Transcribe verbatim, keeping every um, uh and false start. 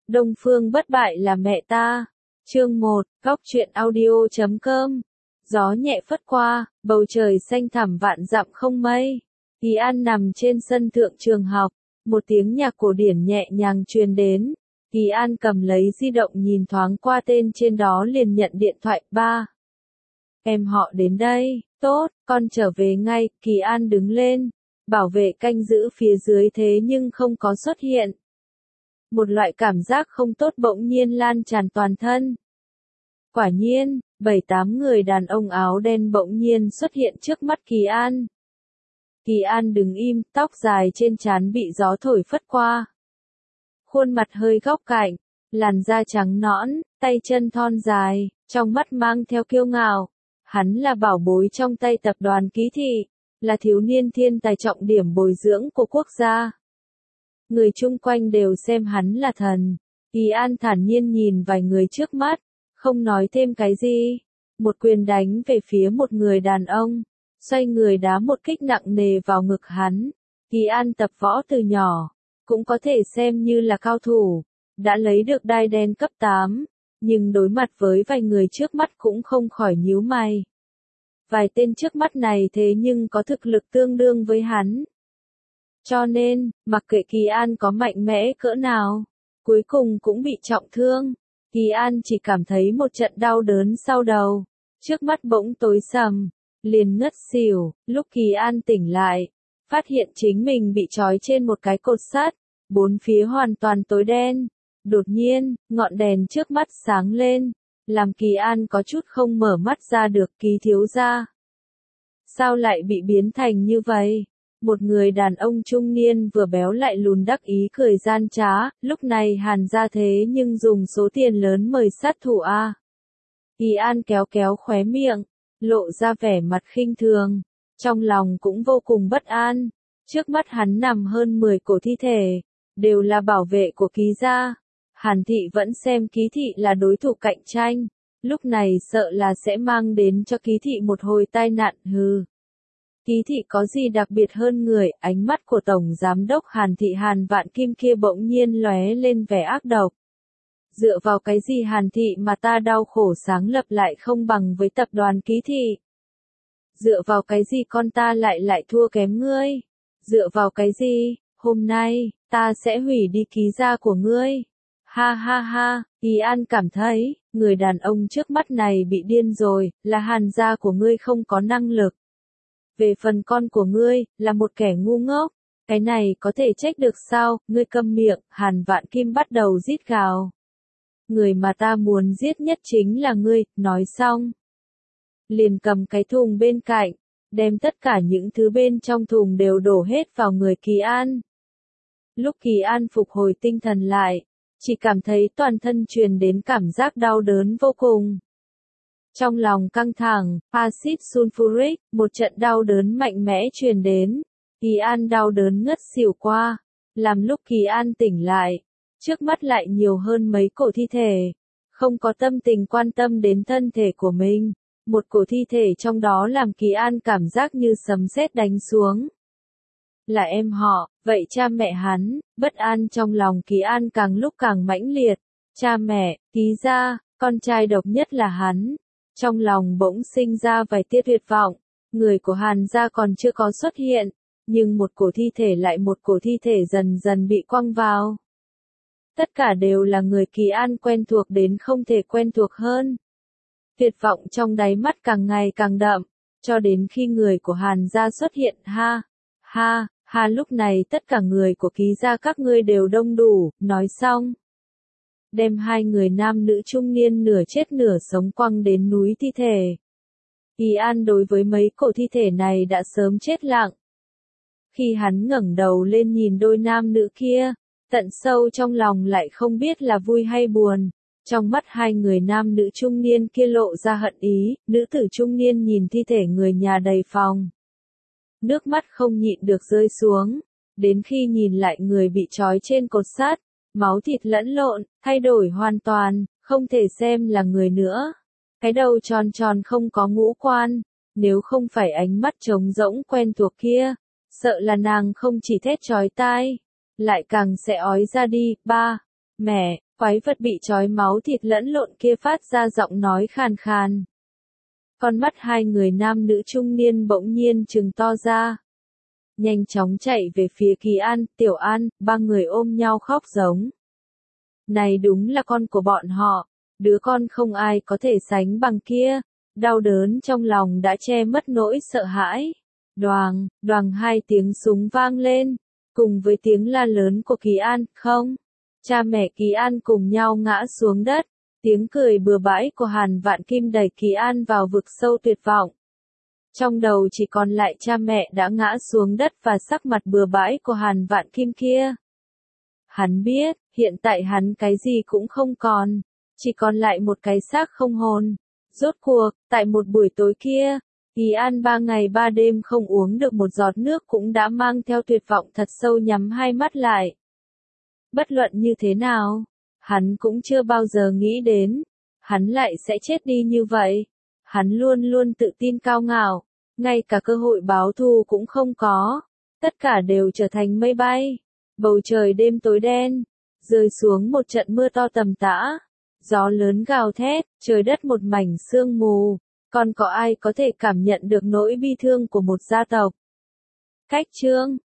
Đông phương bất bại là mẹ ta. Chương một, góc truyện audio chấm com. Gió nhẹ phất qua, bầu trời xanh thẳm vạn dặm không mây. Kỳ An nằm trên sân thượng trường học, một tiếng nhạc cổ điển nhẹ nhàng truyền đến. Kỳ An cầm lấy di động nhìn thoáng qua tên trên đó liền nhận điện thoại. Ba. Em họ đến đây, tốt, con trở về ngay. Kỳ An đứng lên, bảo vệ canh giữ phía dưới thế nhưng không có xuất hiện. Một loại cảm giác không tốt bỗng nhiên lan tràn toàn thân. Quả nhiên, bảy tám người đàn ông áo đen bỗng nhiên xuất hiện trước mắt Kỳ An. Kỳ An đứng im, tóc dài trên trán bị gió thổi phất qua. Khuôn mặt hơi góc cạnh, làn da trắng nõn, tay chân thon dài, trong mắt mang theo kiêu ngạo. Hắn là bảo bối trong tay tập đoàn Ký Thị, là thiếu niên thiên tài trọng điểm bồi dưỡng của quốc gia. Người chung quanh đều xem hắn là thần. Kỳ An thản nhiên nhìn vài người trước mắt, không nói thêm cái gì. Một quyền đánh về phía một người đàn ông, xoay người đá một kích nặng nề vào ngực hắn. Kỳ An tập võ từ nhỏ, cũng có thể xem như là cao thủ, đã lấy được đai đen cấp tám, nhưng đối mặt với vài người trước mắt cũng không khỏi nhíu mày. Vài tên trước mắt này thế nhưng có thực lực tương đương với hắn. Cho nên, mặc kệ Kỳ An có mạnh mẽ cỡ nào, cuối cùng cũng bị trọng thương. Kỳ An chỉ cảm thấy một trận đau đớn sau đầu, trước mắt bỗng tối sầm, liền ngất xỉu. Lúc Kỳ An tỉnh lại, phát hiện chính mình bị trói trên một cái cột sắt, bốn phía hoàn toàn tối đen. Đột nhiên, ngọn đèn trước mắt sáng lên, làm Kỳ An có chút không mở mắt ra được. Kỳ thiếu gia, sao lại bị biến thành như vậy? Một người đàn ông trung niên vừa béo lại lùn đắc ý cười gian trá, lúc này Hàn gia thế nhưng dùng số tiền lớn mời sát thủ a. Kỳ An kéo kéo khóe miệng, lộ ra vẻ mặt khinh thường, trong lòng cũng vô cùng bất an. Trước mắt hắn nằm hơn mười cổ thi thể, đều là bảo vệ của Ký gia. Hàn thị vẫn xem Ký thị là đối thủ cạnh tranh, lúc này sợ là sẽ mang đến cho Ký thị một hồi tai nạn. Hừ. Ký thị có gì đặc biệt hơn người? Ánh mắt của Tổng Giám đốc Hàn thị Hàn Vạn Kim kia bỗng nhiên lóe lên vẻ ác độc. Dựa vào cái gì Hàn thị mà ta đau khổ sáng lập lại không bằng với tập đoàn Ký thị? Dựa vào cái gì con ta lại lại thua kém ngươi? Dựa vào cái gì? Hôm nay, ta sẽ hủy đi Ký gia của ngươi. Ha ha ha, Kỳ An cảm thấy, người đàn ông trước mắt này bị điên rồi, là Hàn gia của ngươi không có năng lực. Về phần con của ngươi, là một kẻ ngu ngốc, cái này có thể trách được sao? Ngươi câm miệng. Hàn Vạn Kim bắt đầu rít gào. Người mà ta muốn giết nhất chính là ngươi. Nói xong, liền cầm cái thùng bên cạnh, đem tất cả những thứ bên trong thùng đều đổ hết vào người Kỳ An. Lúc Kỳ An phục hồi tinh thần lại, chỉ cảm thấy toàn thân truyền đến cảm giác đau đớn vô cùng. Trong lòng căng thẳng, axit sulfuric, một trận đau đớn mạnh mẽ truyền đến. Kỳ An đau đớn ngất xỉu qua. Làm lúc Kỳ An tỉnh lại, trước mắt lại nhiều hơn mấy cổ thi thể. Không có tâm tình quan tâm đến thân thể của mình. Một cổ thi thể trong đó làm Kỳ An cảm giác như sấm sét đánh xuống. Là em họ, vậy cha mẹ hắn? Bất an trong lòng Kỳ An càng lúc càng mãnh liệt. Cha mẹ, Ký gia, con trai độc nhất là hắn. Trong lòng bỗng sinh ra vài tia tuyệt vọng, người của Hàn gia còn chưa có xuất hiện, nhưng một cổ thi thể lại một cổ thi thể dần dần bị quăng vào. Tất cả đều là người Kỳ An quen thuộc đến không thể quen thuộc hơn. Tuyệt vọng trong đáy mắt càng ngày càng đậm, cho đến khi người của Hàn gia xuất hiện. Ha, ha, ha, lúc này tất cả người của Ký gia các ngươi đều đông đủ. Nói xong, đem hai người nam nữ trung niên nửa chết nửa sống quăng đến núi thi thể. Kỳ An đối với mấy cổ thi thể này đã sớm chết lặng. Khi hắn ngẩng đầu lên nhìn đôi nam nữ kia, tận sâu trong lòng lại không biết là vui hay buồn. Trong mắt hai người nam nữ trung niên kia lộ ra hận ý, nữ tử trung niên nhìn thi thể người nhà đầy phòng. Nước mắt không nhịn được rơi xuống, đến khi nhìn lại người bị trói trên cột sắt. Máu thịt lẫn lộn, thay đổi hoàn toàn, không thể xem là người nữa. Cái đầu tròn tròn không có ngũ quan, nếu không phải ánh mắt trống rỗng quen thuộc kia, sợ là nàng không chỉ thét chói tai, lại càng sẽ ói ra đi. Ba, mẹ, Quái vật bị trói máu thịt lẫn lộn kia phát ra giọng nói khàn khàn. Con mắt hai người nam nữ trung niên bỗng nhiên trừng to ra. Nhanh chóng chạy về phía Kỳ An, Tiểu An, ba người ôm nhau khóc giống. Này đúng là con của bọn họ, đứa con không ai có thể sánh bằng kia. Đau đớn trong lòng đã che mất nỗi sợ hãi. Đoàng, đoàng hai tiếng súng vang lên, cùng với tiếng la lớn của Kỳ An, không. Cha mẹ Kỳ An cùng nhau ngã xuống đất. Tiếng cười bừa bãi của Hàn Vạn Kim đẩy Kỳ An vào vực sâu tuyệt vọng. Trong đầu chỉ còn lại cha mẹ đã ngã xuống đất và sắc mặt bừa bãi của Hàn Vạn Kim kia. Hắn biết, hiện tại hắn cái gì cũng không còn, chỉ còn lại một cái xác không hồn. Rốt cuộc, tại một buổi tối kia, Kỳ An ba ngày ba đêm không uống được một giọt nước cũng đã mang theo tuyệt vọng thật sâu nhắm hai mắt lại. Bất luận như thế nào, hắn cũng chưa bao giờ nghĩ đến, hắn lại sẽ chết đi như vậy. Hắn luôn luôn tự tin cao ngạo, ngay cả cơ hội báo thù cũng không có, tất cả đều trở thành mây bay. Bầu trời đêm tối đen, rơi xuống một trận mưa to tầm tã, gió lớn gào thét, trời đất một mảnh sương mù, còn có ai có thể cảm nhận được nỗi bi thương của một gia tộc. Cách chương